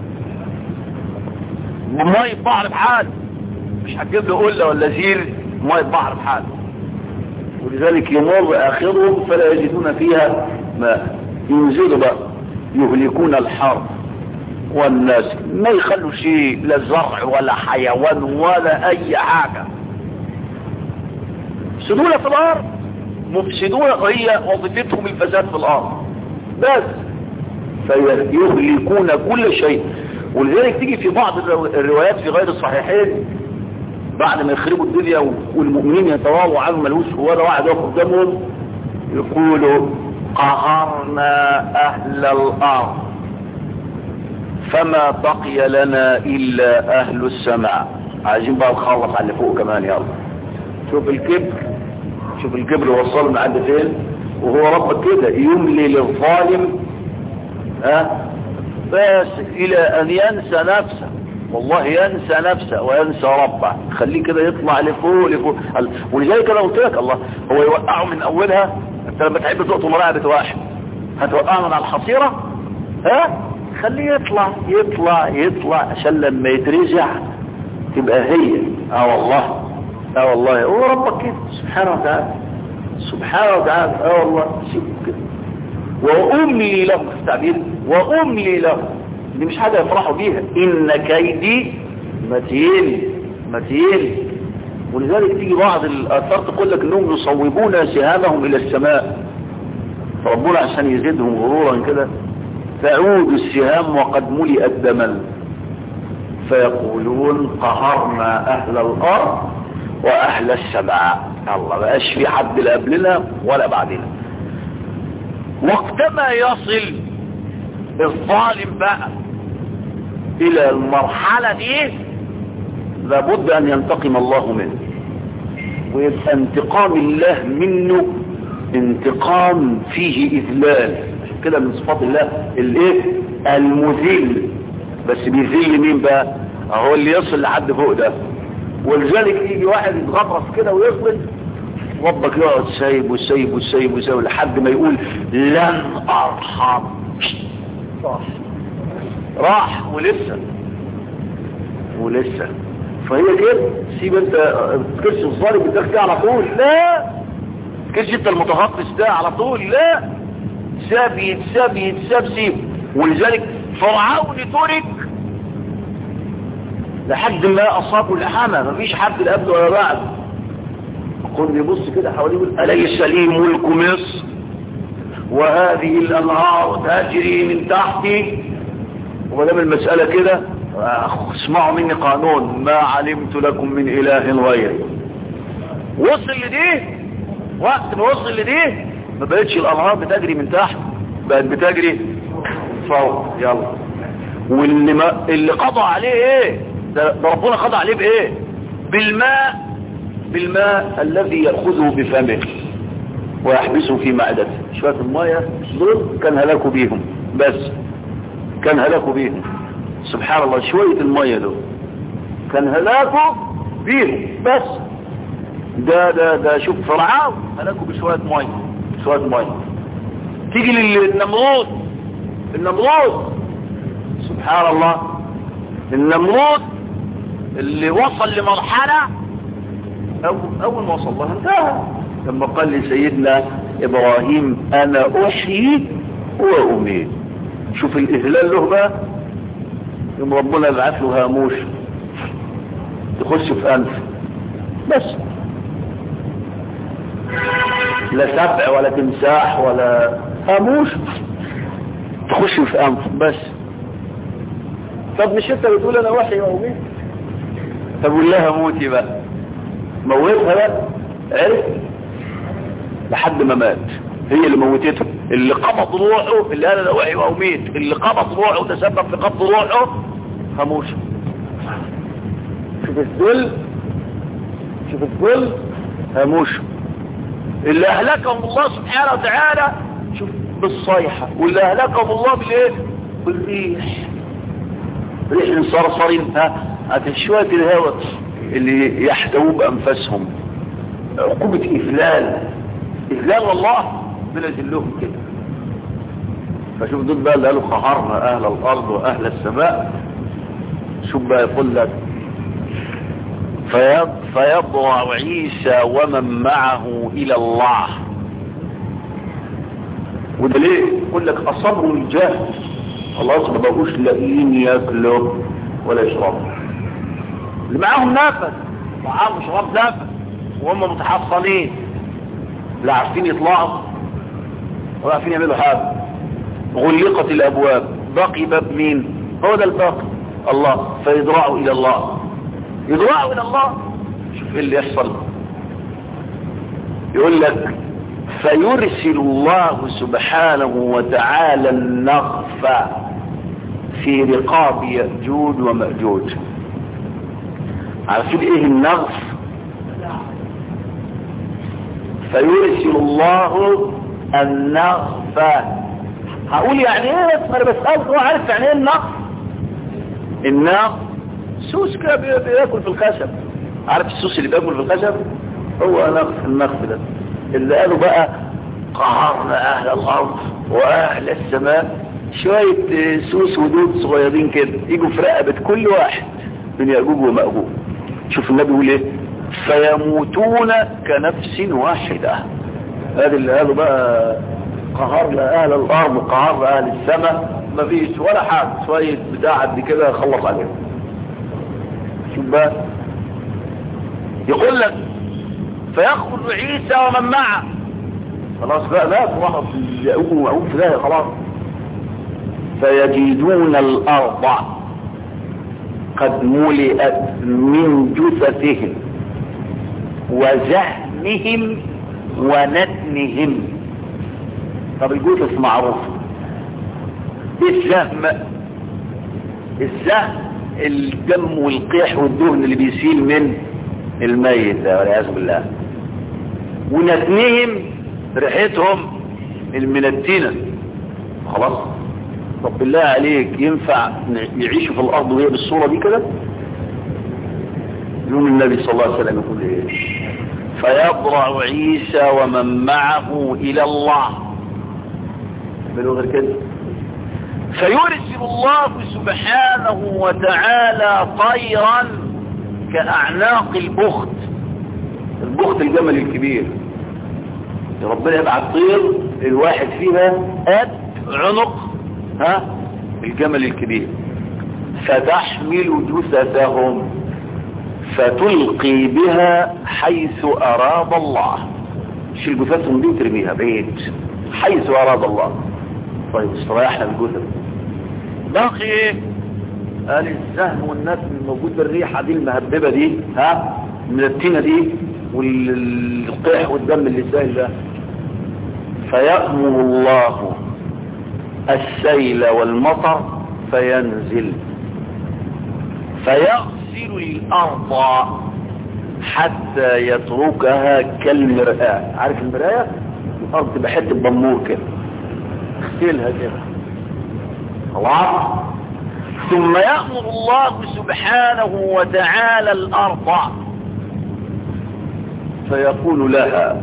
ماء البحر بحاله، مش هتجيب له قلة ولا زير، ماء البحر بحاله. ولذلك يمر آخرهم فلا يجدون فيها ماء. ينزلوا بقى يهلكون الحرث والناس، ما يخلوا شيء لا زرع ولا حيوان ولا اي حاجة. يفسدون في الارض، مفسدون هي وظيفتهم الفساد في الارض بس، فيهلكون كل شيء. ولذلك تيجي في بعض الروايات في غير الصحيحين بعد ما يخربوا الدنيا والمؤمنين يتواضعوا عنهم ملوش ولا واحد يقف قدامهم يقولوا قهرنا اهل الارض فما بقي لنا الا اهل السماء. عايزين بقى نخلص على اللي فوق كمان. يلا شوف الكبر، شوف الكبر وصلنا عند فين. وهو ربك كده يملي للظالم ها بس الى ان ينسى نفسه. والله ينسى نفسه وينسى ربه، خليه كده يطلع لفوق لفوق. ولذلك انا قلت لك الله هو يوقعه من اولها. انت لما تحب تقطم رقبه واحد هتوقعه من على الحصيره؟ ها خليه يطلع يطلع يطلع عشان لما يترجع تبقى هي. اه والله اه والله هو ربك كده سبحانه وتعالى سبحانه وتعالى. اه والله شوف كده. واملي له في التعبير، واملي له دي مش حاجه يفرحوا بيها. ان كيدي متين متين. ولذلك تيجي بعض الاثار تقول لك انهم يصوبون سهامهم الى السماء، فربنا عشان يزيدهم غرورا كده تعود السهام وقد ملئت دما فيقولون قهرنا اهل الارض واهل السماء. الله بقاش في حد لا قبلنا ولا بعدنا. وقتما يصل الظالم بقى الى المرحلة دي لابد ان ينتقم الله منه، ويبقى انتقام الله منه انتقام فيه اذلال. كده من صفات الله الايه المذل. بس بيذل مين بقى؟ اهو اللي يصل لحد فوق ده. ولذلك يجي واحد يتغطرس كده ويصل ربك يقعد سايب وسايب وسايب وسايب لحد ما يقول لن ارحم. راح راح ولسه ولسه. فهي كده سيب انت تكرش الظالم بتاعك ده على طول، لا تكرش انت المتغطرس ده على طول، لا ساب يتساب يتساب سيب. ولذلك فرعون ترك لحد ما اصابه الحمى، مفيش حد لا قبله ولا بعد. كل يبص كده حواليه يقول أليس لي ملك مصر وهذه الأنهار تجري من تحتي. ودام المسألة كده اسمعوا مني قانون ما علمت لكم من إله غيري. وصل لديه وقت ما وصل لديه ما بقتش الأنهار بتجري من تحت، بقت بتجري فوق. يلا واللي ما اللي قضى عليه ايه ده, ده ربنا قضى عليه بايه؟ بالماء بالماء الذي يأخذه بفمه ويحبسه في معدته. شوية المية دول كان هلاكوا بيهم، بس كان هلاكوا بيهم. سبحان الله شوية المية دول كان هلاكوا بيهم بس. ده ده ده شوف فرعون هلاكوا بشوية مية شوية مية. تيجي للنمرود النمرود سبحان الله النمرود اللي وصل لمرحلة اول ما وصل لها انتهى لما قال لسيدنا ابراهيم انا احيي واميت. شوف الاذلال له بقى. يوم ربنا يبعث له هاموش تخش في انف بس، لا سبع ولا تمساح ولا هاموش تخش في انف بس. طب مش انت بتقول انا احيي واميت؟ طب قول لها موتي بقى، موتها بقى. عرف لحد ما مات. هي اللي موتته، اللي قبض روحه، اللي قال انا احيي واميت، اللي قبض روحه وتسبب في قبض روحه هموش. شوف الذل شوف الذل هموش. اللي اهلكهم الله سبحانه وتعالى شوف بالصيحة، واللي اهلكهم الله بالايه؟ بالريح. ريح صرصرين ها شوية الهواء اللي يحتووا بأنفسهم. عقوبة إفلال إفلال والله بلا ذلهم كده. فشوف دول بقى اللي قالوا قهرنا أهل الأرض وأهل السماء. شوف بقى يقول لك فيضرع عيسى ومن معه إلى الله وده ليه؟ يقول لك اصابهم الجهل، خلاص ما بقوش لاقيين ياكلوا ولا يشربوا. اللي معاهم نفس، معاهم شراب نفس وهم متحصنين، لا عارفين يطلعوا ولا عارفين يعملوا حاجه. غلقت الابواب، باقي باب مين؟ هو ده الباقي، الله. فيضرعوا الى الله، يضرعوا الى الله. شوف ايه اللي يحصل. يقول لك فيرسل الله سبحانه وتعالى النغف في رقاب يأجوج ومأجوج. عارفين ايه النغف؟ فيرسل الله النغف. هقول يعني ايه بس ما انا بسألك، هو عارف يعني ايه النغف؟ النغف سوس كده بياكل في الخشب. عارف السوس اللي بياكل في الخشب؟ هو نغف. النغف ده اللي قالوا بقى قهرنا اهل الارض واهل السماء، شوية سوس ودود صغيرين كده يجوا في رقبة كل واحد من يأجوج ومأجوج. شوف النبي يقول ايه؟ فيموتون كنفس واحدة. هذا اللي قالوا بقى قهرنا اهل الارض وقهرنا اهل السماء، ما فيش ولا حاجة، شوية بتاع قد كده خلص عليهم. شوف بقى يقول لك فيخرج عيسى ومن معه. خلاص بقى لا واحد يأجوج ومأجوج في ده خلاص. فيجدون الارض قد ملئت من جثثهم وزهمهم ونتنهم. طب الجثث معروف. الزهم، الزهم الدم والقيح والدهن اللي بيسيل من الميت والعياذ بالله. ونتنهم ريحتهم المنتنه. خلاص. طب بالله عليك ينفع يعيشوا في الارض وهي بالصورة دي كده؟ يوم النبي صلى الله عليه وسلم يقول ايه؟ فيضرع عيسى ومن معه الى الله. بلو غير كده. فيرسل الله سبحانه وتعالى طيرا كاعناق البخت. البخت الجمل الكبير. ربنا يبعث طير الواحد فيها قد عنق ها الجمل الكبير، فتحمل جثثهم فتلقي بها حيث اراد الله. شيل جثثهم دي ترميها بعيد حيث اراد الله. طيب استريحنا الجثث، باقي ايه؟ قال الزهن والنتن الموجود بالريحه دي المهببه دي ها من التينه دي والقيح والدم اللي سايل ده. فيأمر الله السيل والمطر فينزل فيغسل الأرض حتى يتركها كالمرآة. عارف المرآة؟ الأرض تبقى حتة بمور كده، اغسلها كده خلاص. ثم يأمر الله سبحانه وتعالى الأرض فيقول لها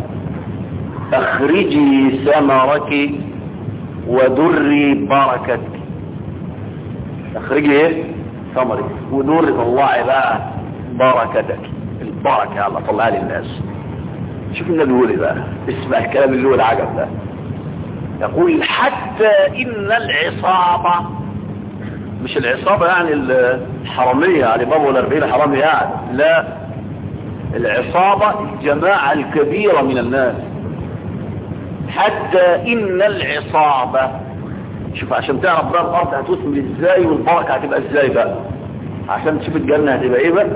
اخرجي ثمرك ودري بركتك. اخرجي ايه؟ ثمرك ودري، طلعي بقى بركتك، البركة الله طلعها للناس. شوف النبي يقول ايه بقى، اسمع الكلام اللي هو العجب ده. يقول حتى ان العصابة، مش العصابة يعني الحرامية يعني بابا والاربعين حرامي يعني، لا، العصابة الجماعة الكبيرة من الناس. حتى ان العصابة، شوف عشان تعرف بقى الارض هتثمر ازاي والبركة هتبقى ازاي بقى، عشان تشوف الجنة هتبقى ايه بقى.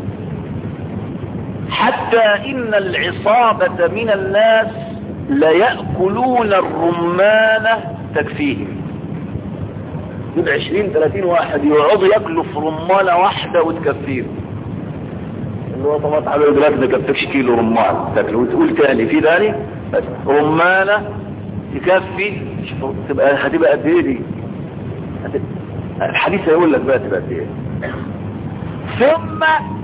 حتى ان العصابة من الناس ليأكلون الرمانة تكفيهم. يبقى عشرين ثلاثين واحد يقعدوا ياكلوا في رمانة واحدة وتكفيهم. اللي هو طبعا تعالوا دلوقتي ما كفكش كيلو رمان تاكله، وتقول تاني في ثاني رمانة تكفي، تبقى هتبقى قد ايه دي؟ الحديث هيقول لك بقى تبقى قد ايه. ثم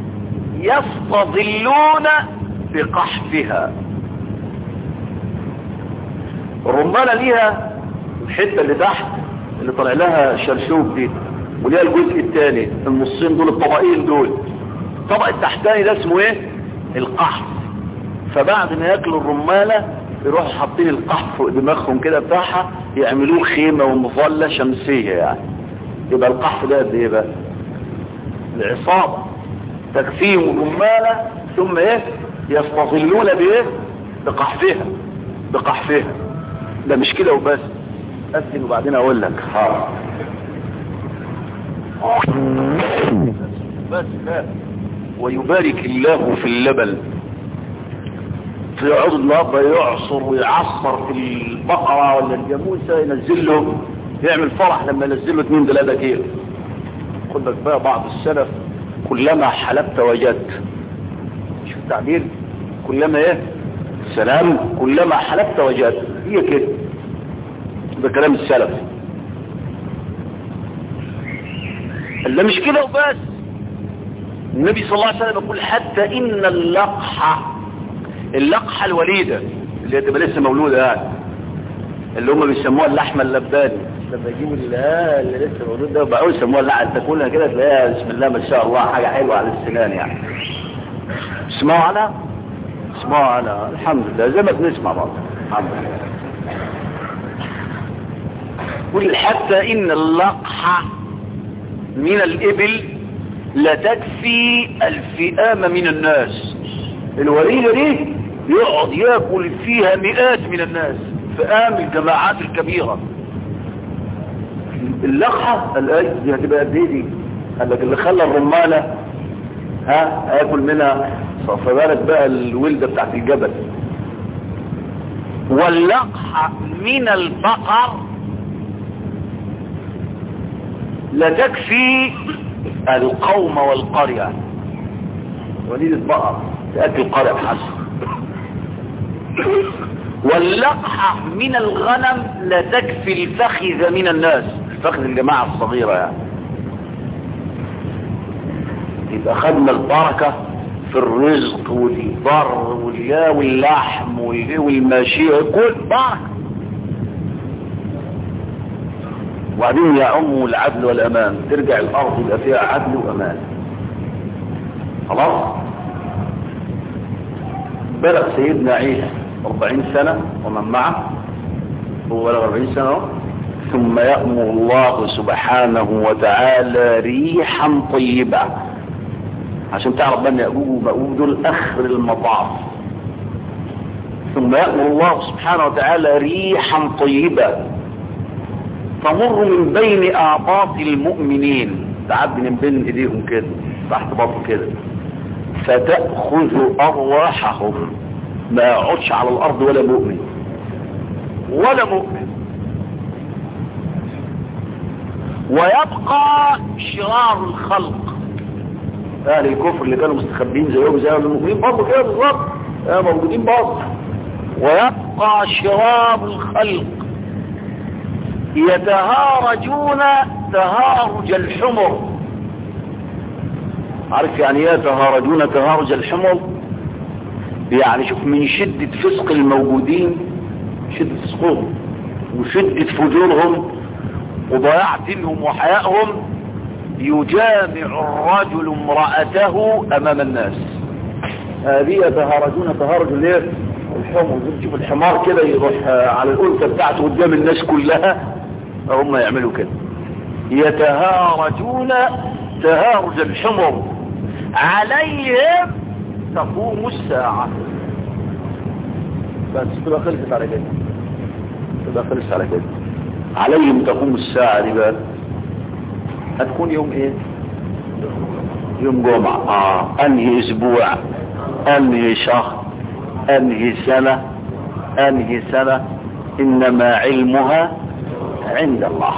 يستظلون بقحفها. الرمانة ليها الحتة اللي تحت اللي طلع لها شرشوب دي، وليها الجزء الثاني النصين دول الطبقين دول. الطبق التحتاني ده اسمه ايه؟ القحف. فبعد ما ياكلوا الرمانة يروحوا حاطين القحف فوق دماغهم كده بتاعها، يعملوه خيمة ومظلة شمسية يعني. يبقى القحف ده قد ايه بقى؟ العصابة تكفيهم جمالة، ثم ايه يستظلون بايه؟ بقحفها بقحفها. ده مش كده وبس، أسل وبعدين اقول لك حاضر. بس بس ويبارك الله في اللبن، فيقعد النهارده يعصر ويعصر في البقرة ولا الجاموسة، ينزل له يعمل فرح لما ينزل له اتنين تلاتة كيلو. خد لك بقى بعض السلف كلما حلبت وجدت، شوف التعبير، كلما ايه سلام، كلما حلبت وجدت، هي كده، ده كلام السلف. اللي مش كده وبس، النبي صلى الله عليه وسلم يقول حتى ان اللقحة، اللقحة الوليدة اللي هتبقى لسه مولودة يعني، اللي هم بيسموها اللحمة اللباني، لما يجيبوا اللي لسه مولود ده بقوا يسموها اللحمة، تاكلها كده تلاقيها بسم الله ما شاء الله حاجة حلوة على السنان يعني. اسمعوا عنها، اسمعوا عنها، الحمد لله زي ما بنسمع بعض الحمد لله. قل حتى ان اللقحة من الإبل لا تكفي الفئام من الناس. الوليدة دي يقعد ياكل فيها مئات من الناس، فئام الجماعات الكبيرة. اللقحة الآية دي هتبقى قد ايه دي؟ قال لك اللي خلى الرمانة ها هياكل منها، فبالك بقى الولدة بتاعت الجبل. واللقحة من البقر لا تكفي القوم والقرية. وليدة بقر تأكل القرية بحسب. واللقحة من الغنم لا تكفي الفخذ من الناس، الفخذ الجماعة الصغيرة يعني. يبقى خدنا البركة في الرزق والبر واللحم والماشية، كل بركة. وبعدين يعم العدل والأمان، ترجع الأرض يبقى فيها عدل وأمان. خلاص بلغ سيدنا عيسى أربعين سنة ومن معه، هو بلغ أربعين سنة، ثم يأمر الله سبحانه وتعالى ريحا طيبة، عشان تعرف بأن يأجوج ومأجوج دول آخر المطاف. ثم يأمر الله سبحانه وتعالى ريحا طيبة تمر من بين أعضاء المؤمنين، تعدي من بين ايديهم كده تحت بطن كده، فتأخذ أرواحهم. ما يقعدش على الأرض ولا مؤمن ولا مؤمن، ويبقى شرار الخلق، أهل الكفر اللي كانوا مستخبين زيهم زي المؤمنين برضه كده بالظبط موجودين برضه. ويبقى شرار الخلق يتهارجون تهارج الحمر. عارف يعني ايه يتهارجون تهارج الحمر؟ يعني شوف من شدة فسق الموجودين، شدة فسقهم وشدة فجورهم وضياع دينهم وحيائهم، يجامع الرجل امرأته امام الناس. هذه يتهارجون تهارج الايه؟ الحمر. شوف الحمار كده يروح على الأنثى بتاعته قدام الناس كلها، هم يعملوا كده، يتهارجون تهارج الحمر، عليهم تقوم الساعة. بس تبقى خلصت على كده، تبقى خلصت على كده. عليهم تقوم الساعة دي بقى هتكون يوم ايه؟ يوم جمعة. اه انهي اسبوع، انهي شهر، انهي سنة، انهي سنة. انما علمها عند الله،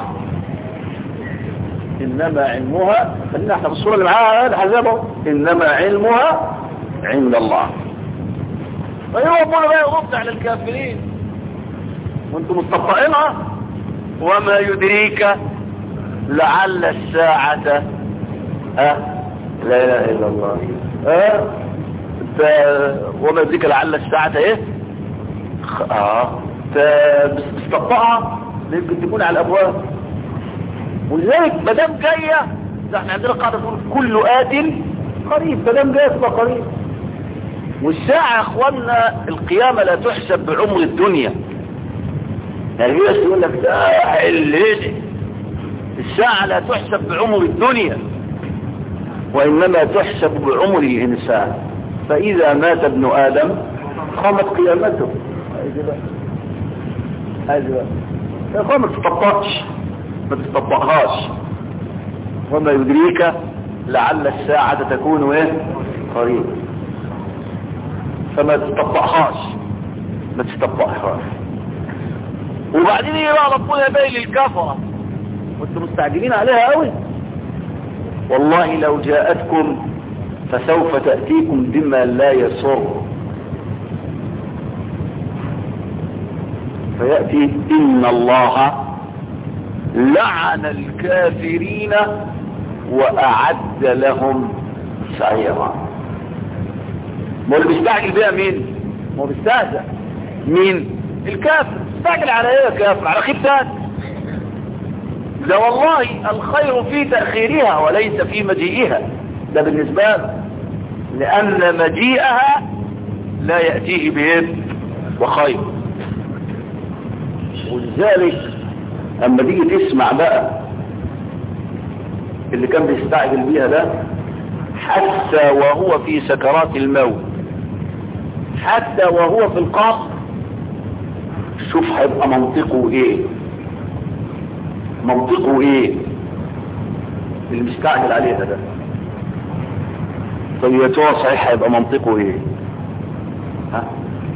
انما علمها، خلينا احنا في الصورة اللي معاها الحزابة، انما علمها عند الله. فيوم ربنا بقى يرد على الكافرين وانتم مستطائنها، وما يدريك لعل الساعة ها لا اله الا الله ها وما يدريك لعل الساعة ايه اه تستطاعها يمكن تكون على الابواب. ولذلك مدام جايه، احنا عندنا قاعده تقول كل آت قريب، مدام جايه تبقى قريب. والساعة يا اخوانا القيامة لا تحسب بعمر الدنيا. يعني بس يقول لك ساعة الليلة، الساعة لا تحسب بعمر الدنيا وإنما تحسب بعمر الإنسان. فإذا مات ابن آدم قامت قيامته. هذا هذا ما تطبقش، ما تطبقهاش. وما يدريك لعل الساعة تكون ايه قريب. فما تطبقهاش، ما تطبقهاش. وبعدين ايه بقى ربنا يبين للكفرة وانتم مستعجلين عليها قوي. والله لو جاءتكم فسوف تأتيكم بما لا يسر. فيأتي إن الله لعن الكافرين وأعد لهم سعيرا. ما اللي بيستعجل بيها مين؟ ما هو بيستهزأ مين؟ الكافر. بيستعجل على ايه يا كافر؟ على خيبتك. ده والله الخير في تأخيرها وليس في مجيئها. ده بالنسبة له، لأن مجيئها لا يأتيه بإذن وخير. ولذلك اما تيجي تسمع بقى اللي كان بيستعجل بيها ده، حتى وهو في سكرات الموت، حتى وهو في القبر، شوف هيبقى منطقه ايه، منطقه ايه اللي مستعجل عليها ده. طب يا ترى صحيح هيبقى منطقه ايه؟ ها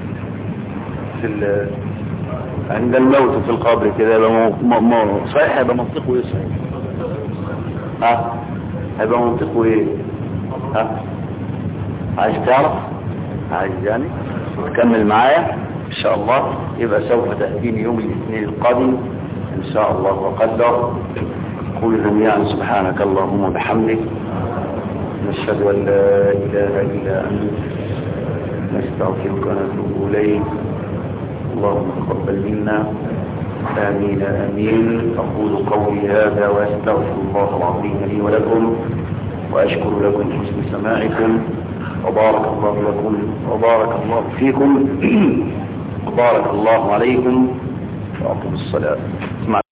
في عند الموت في القبر كده يبقى صحيح هيبقى منطقه ايه؟ صحيح ها هيبقى منطقه ايه؟ ها عايز تعرف؟ عايز يعني تكمل معايا ان شاء الله؟ يبقى سوف تأتيني يوم الاثنين القادم ان شاء الله وقدر. قول جميعا سبحانك اللهم وبحمدك، نشهد ان لا اله الا انت، نستغفرك ونتوب اليك. اللهم تقبل منا، آمين آمين. أقول قولي هذا وأستغفر الله العظيم لي ولكم، وأشكر لكم حسن سماعكم، وبارك الله لكم وبارك الله فيكم وبارك الله عليكم. وأقم الصلاة.